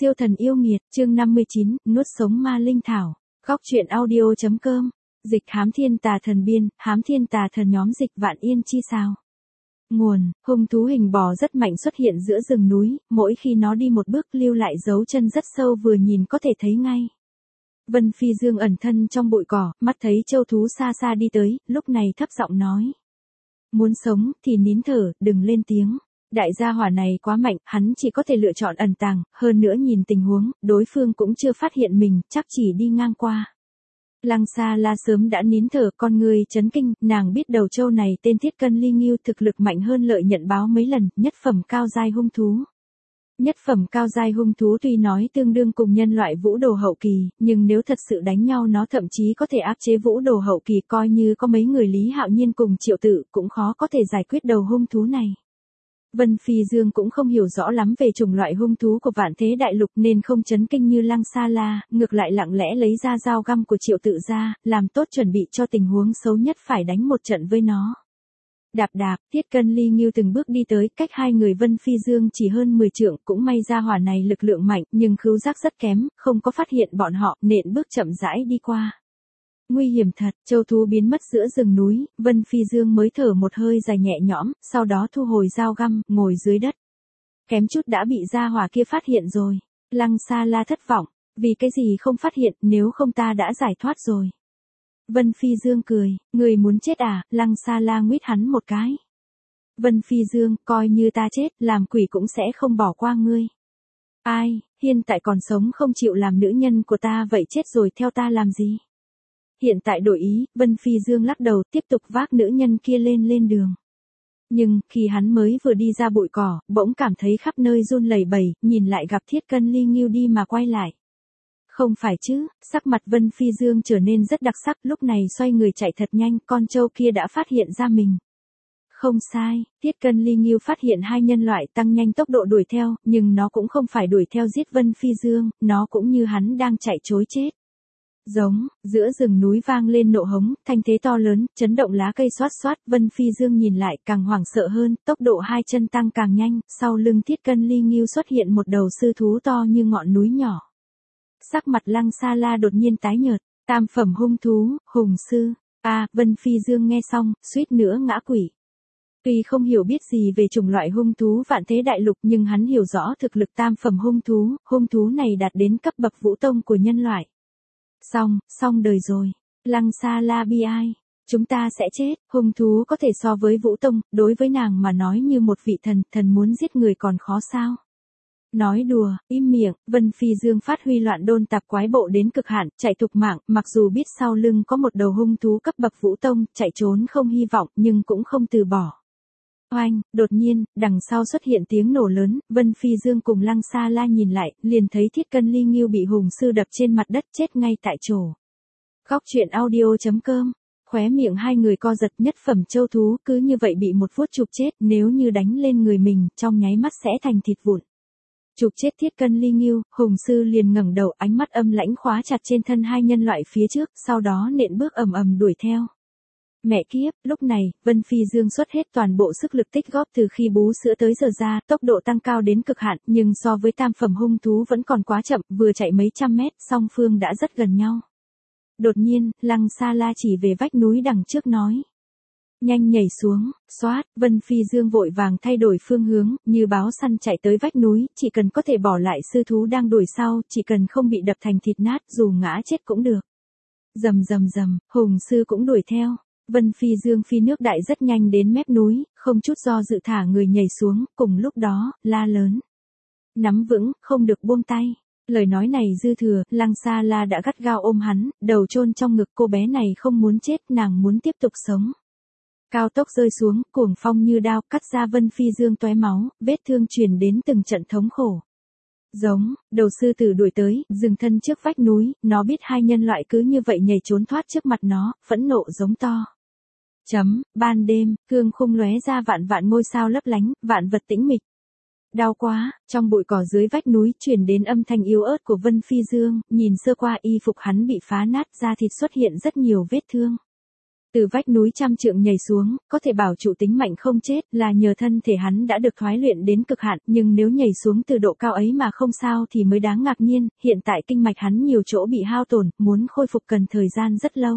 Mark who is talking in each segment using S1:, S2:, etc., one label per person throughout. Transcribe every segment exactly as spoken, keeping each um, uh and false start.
S1: Siêu thần yêu nghiệt, chương năm mươi chín, nuốt sống ma linh thảo. Góc truyện audio.com. Dịch hám thiên tà thần biên, hám thiên tà thần nhóm dịch vạn yên chi sao. Nguồn, hung thú hình bò rất mạnh xuất hiện giữa rừng núi, mỗi khi nó đi một bước lưu lại dấu chân rất sâu vừa nhìn có thể thấy ngay. Vân Phi Dương ẩn thân trong bụi cỏ, mắt thấy châu thú xa xa đi tới, lúc này thấp giọng nói. Muốn sống thì nín thở, đừng lên tiếng. Đại gia hỏa này quá mạnh, hắn chỉ có thể lựa chọn ẩn tàng, hơn nữa nhìn tình huống, đối phương cũng chưa phát hiện mình, chắc chỉ đi ngang qua. Lăng Sa La sớm đã nín thở, con người chấn kinh, nàng biết đầu châu này tên Thiết Cân Ly Ngưu thực lực mạnh hơn Lợi Nhận Báo mấy lần, nhất phẩm cao giai hung thú. Nhất phẩm cao giai hung thú tuy nói tương đương cùng nhân loại vũ đồ hậu kỳ, nhưng nếu thật sự đánh nhau nó thậm chí có thể áp chế vũ đồ hậu kỳ, coi như có mấy người Lý Hạo Nhiên cùng Triệu Tự cũng khó có thể giải quyết đầu hung thú này. Vân Phi Dương cũng không hiểu rõ lắm về chủng loại hung thú của Vạn Thế Đại Lục nên không chấn kinh như Lăng Sa La, ngược lại lặng lẽ lấy ra dao găm của Triệu Tự ra, làm tốt chuẩn bị cho tình huống xấu nhất phải đánh một trận với nó. Đạp đạp, Thiết Cân Ly Ngưu từng bước đi tới, cách hai người Vân Phi Dương chỉ hơn mười trượng, cũng may ra hỏa này lực lượng mạnh, nhưng khứu giác rất kém, không có phát hiện bọn họ, nện bước chậm rãi đi qua. Nguy hiểm thật, châu thú biến mất giữa rừng núi, Vân Phi Dương mới thở một hơi dài nhẹ nhõm, sau đó thu hồi dao găm, ngồi dưới đất. Kém chút đã bị gia hỏa kia phát hiện rồi. Lăng Sa La thất vọng, vì cái gì không phát hiện, nếu không ta đã giải thoát rồi. Vân Phi Dương cười, người muốn chết à, Lăng Sa La nguyết hắn một cái. Vân Phi Dương, coi như ta chết, làm quỷ cũng sẽ không bỏ qua ngươi. Ai, hiện tại còn sống không chịu làm nữ nhân của ta vậy chết rồi theo ta làm gì? Hiện tại đổi ý, Vân Phi Dương lắc đầu tiếp tục vác nữ nhân kia lên lên đường. Nhưng, khi hắn mới vừa đi ra bụi cỏ, bỗng cảm thấy khắp nơi run lẩy bẩy, nhìn lại gặp Thiết Cân Ly Ngưu đi mà quay lại. Không phải chứ, sắc mặt Vân Phi Dương trở nên rất đặc sắc, lúc này xoay người chạy thật nhanh, con trâu kia đã phát hiện ra mình. Không sai, Thiết Cân Ly Ngưu phát hiện hai nhân loại tăng nhanh tốc độ đuổi theo, nhưng nó cũng không phải đuổi theo giết Vân Phi Dương, nó cũng như hắn đang chạy trối chết. Giống, giữa rừng núi vang lên nộ hống, thanh thế to lớn, chấn động lá cây xoát xoát, Vân Phi Dương nhìn lại càng hoảng sợ hơn, tốc độ hai chân tăng càng nhanh, sau lưng Thiết Cân Ly Ngưu xuất hiện một đầu sư thú to như ngọn núi nhỏ. Sắc mặt Lăng Sa La đột nhiên tái nhợt, tam phẩm hung thú, hùng sư, a à, Vân Phi Dương nghe xong, suýt nữa ngã quỵ. Tuy không hiểu biết gì về chủng loại hung thú Vạn Thế Đại Lục nhưng hắn hiểu rõ thực lực tam phẩm hung thú, hung thú này đạt đến cấp bậc vũ tông của nhân loại. Xong, xong đời rồi. Lăng Sa La bi ai. Chúng ta sẽ chết, hung thú có thể so với vũ tông, đối với nàng mà nói như một vị thần, thần muốn giết người còn khó sao. Nói đùa, im miệng, Vân Phi Dương phát huy loạn đôn tạp quái bộ đến cực hạn, chạy thục mạng, mặc dù biết sau lưng có một đầu hung thú cấp bậc vũ tông, chạy trốn không hy vọng, nhưng cũng không từ bỏ. Oanh, đột nhiên, đằng sau xuất hiện tiếng nổ lớn, Vân Phi Dương cùng Lăng Sa La nhìn lại, liền thấy Thiết Cân Ly Ngưu bị hùng sư đập trên mặt đất chết ngay tại chỗ. Góc truyện audio.com, khóe miệng hai người co giật, nhất phẩm châu thú cứ như vậy bị một vuốt chụp chết, nếu như đánh lên người mình, trong nháy mắt sẽ thành thịt vụn. Chụp chết Thiết Cân Ly Ngưu, hùng sư liền ngẩng đầu, ánh mắt âm lãnh khóa chặt trên thân hai nhân loại phía trước, sau đó nện bước ầm ầm đuổi theo. Mẹ kiếp, lúc này, Vân Phi Dương xuất hết toàn bộ sức lực tích góp từ khi bú sữa tới giờ ra, tốc độ tăng cao đến cực hạn, nhưng so với tam phẩm hung thú vẫn còn quá chậm, vừa chạy mấy trăm mét, song phương đã rất gần nhau. Đột nhiên, Lăng Sa La chỉ về vách núi đằng trước nói. Nhanh nhảy xuống, xoát, Vân Phi Dương vội vàng thay đổi phương hướng, như báo săn chạy tới vách núi, chỉ cần có thể bỏ lại sư thú đang đuổi sau, chỉ cần không bị đập thành thịt nát, dù ngã chết cũng được. Rầm rầm rầm, hùng sư cũng đuổi theo. Vân Phi Dương phi nước đại rất nhanh đến mép núi, không chút do dự thả người nhảy xuống, cùng lúc đó, la lớn. Nắm vững, không được buông tay. Lời nói này dư thừa, Lăng Sa La đã gắt gao ôm hắn, đầu chôn trong ngực, cô bé này không muốn chết, nàng muốn tiếp tục sống. Cao tốc rơi xuống, cuồng phong như đao, cắt ra Vân Phi Dương tóe máu, vết thương truyền đến từng trận thống khổ. Giống, đầu sư tử đuổi tới, dừng thân trước vách núi, nó biết hai nhân loại cứ như vậy nhảy trốn thoát trước mặt nó, phẫn nộ giống to. Chấm, ban đêm, cương khung lóe ra vạn vạn ngôi sao lấp lánh, vạn vật tĩnh mịch. Đau quá, trong bụi cỏ dưới vách núi truyền đến âm thanh yếu ớt của Vân Phi Dương, nhìn sơ qua y phục hắn bị phá nát, da thịt xuất hiện rất nhiều vết thương. Từ vách núi trăm trượng nhảy xuống, có thể bảo trụ tính mạnh không chết là nhờ thân thể hắn đã được thoái luyện đến cực hạn, nhưng nếu nhảy xuống từ độ cao ấy mà không sao thì mới đáng ngạc nhiên, hiện tại kinh mạch hắn nhiều chỗ bị hao tổn, muốn khôi phục cần thời gian rất lâu.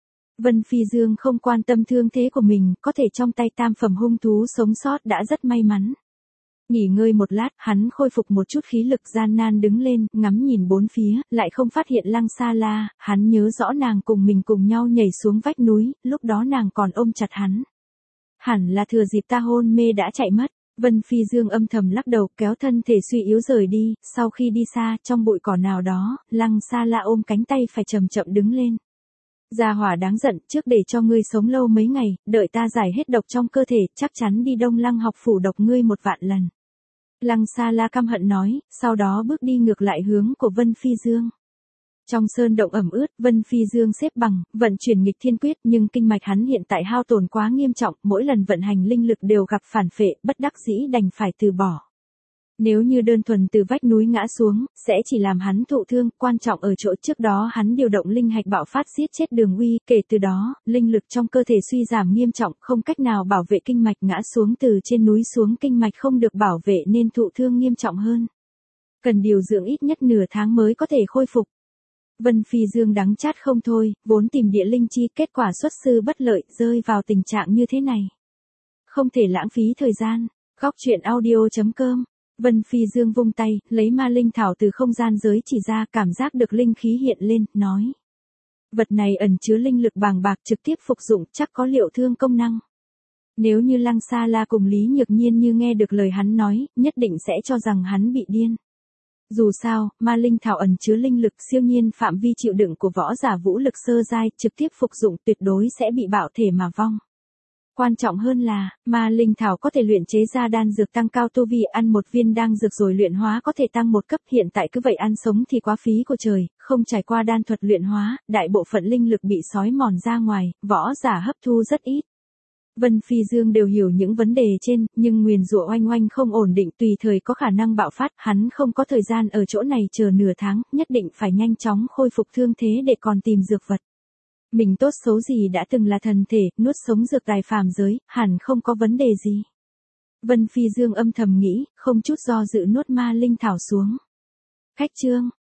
S1: Vân Phi Dương không quan tâm thương thế của mình, có thể trong tay tam phẩm hung thú sống sót đã rất may mắn. Nghỉ ngơi một lát, hắn khôi phục một chút khí lực gian nan đứng lên, ngắm nhìn bốn phía, lại không phát hiện Lăng Sa La, hắn nhớ rõ nàng cùng mình cùng nhau nhảy xuống vách núi, lúc đó nàng còn ôm chặt hắn. Hẳn là thừa dịp ta hôn mê đã chạy mất. Vân Phi Dương âm thầm lắc đầu, kéo thân thể suy yếu rời đi, sau khi đi xa, trong bụi cỏ nào đó, Lăng Sa La ôm cánh tay phải chậm chậm đứng lên. Gia hỏa đáng giận, trước để cho ngươi sống lâu mấy ngày, đợi ta giải hết độc trong cơ thể, chắc chắn đi Đông Lăng học phủ độc ngươi một vạn lần. Lăng Sa La căm hận nói, sau đó bước đi ngược lại hướng của Vân Phi Dương. Trong sơn động ẩm ướt, Vân Phi Dương xếp bằng, vận chuyển nghịch thiên quyết, nhưng kinh mạch hắn hiện tại hao tổn quá nghiêm trọng, mỗi lần vận hành linh lực đều gặp phản phệ, bất đắc dĩ đành phải từ bỏ. Nếu như đơn thuần từ vách núi ngã xuống, sẽ chỉ làm hắn thụ thương, quan trọng ở chỗ trước đó hắn điều động linh hạch bạo phát giết chết Đường Uy, kể từ đó, linh lực trong cơ thể suy giảm nghiêm trọng, không cách nào bảo vệ kinh mạch, ngã xuống từ trên núi xuống kinh mạch không được bảo vệ nên thụ thương nghiêm trọng hơn. Cần điều dưỡng ít nhất nửa tháng mới có thể khôi phục. Vân Phi Dương đắng chát không thôi, vốn tìm địa linh chi, kết quả xuất sư bất lợi, rơi vào tình trạng như thế này. Không thể lãng phí thời gian. Góc truyện audio chấm com. Vân Phi Dương vung tay, lấy ma linh thảo từ không gian giới chỉ ra, cảm giác được linh khí hiện lên, nói. Vật này ẩn chứa linh lực bàng bạc, trực tiếp phục dụng, chắc có liệu thương công năng. Nếu như Lăng Sa La cùng Lý Nhược Nhiên như nghe được lời hắn nói, nhất định sẽ cho rằng hắn bị điên. Dù sao, ma linh thảo ẩn chứa linh lực siêu nhiên phạm vi chịu đựng của võ giả vũ lực sơ giai, trực tiếp phục dụng tuyệt đối sẽ bị bạo thể mà vong. Quan trọng hơn là, ma linh thảo có thể luyện chế ra đan dược tăng cao tu vi, ăn một viên đan dược rồi luyện hóa có thể tăng một cấp, hiện tại cứ vậy ăn sống thì quá phí của trời, không trải qua đan thuật luyện hóa, đại bộ phận linh lực bị xói mòn ra ngoài, võ giả hấp thu rất ít. Vân Phi Dương đều hiểu những vấn đề trên, nhưng nguyền rủa oanh oanh không ổn định, tùy thời có khả năng bạo phát, hắn không có thời gian ở chỗ này chờ nửa tháng, nhất định phải nhanh chóng khôi phục thương thế để còn tìm dược vật. Mình tốt xấu gì đã từng là thần thể, nuốt sống dược tài phàm giới, hẳn không có vấn đề gì. Vân Phi Dương âm thầm nghĩ, không chút do dự nuốt ma linh thảo xuống. Khách chương.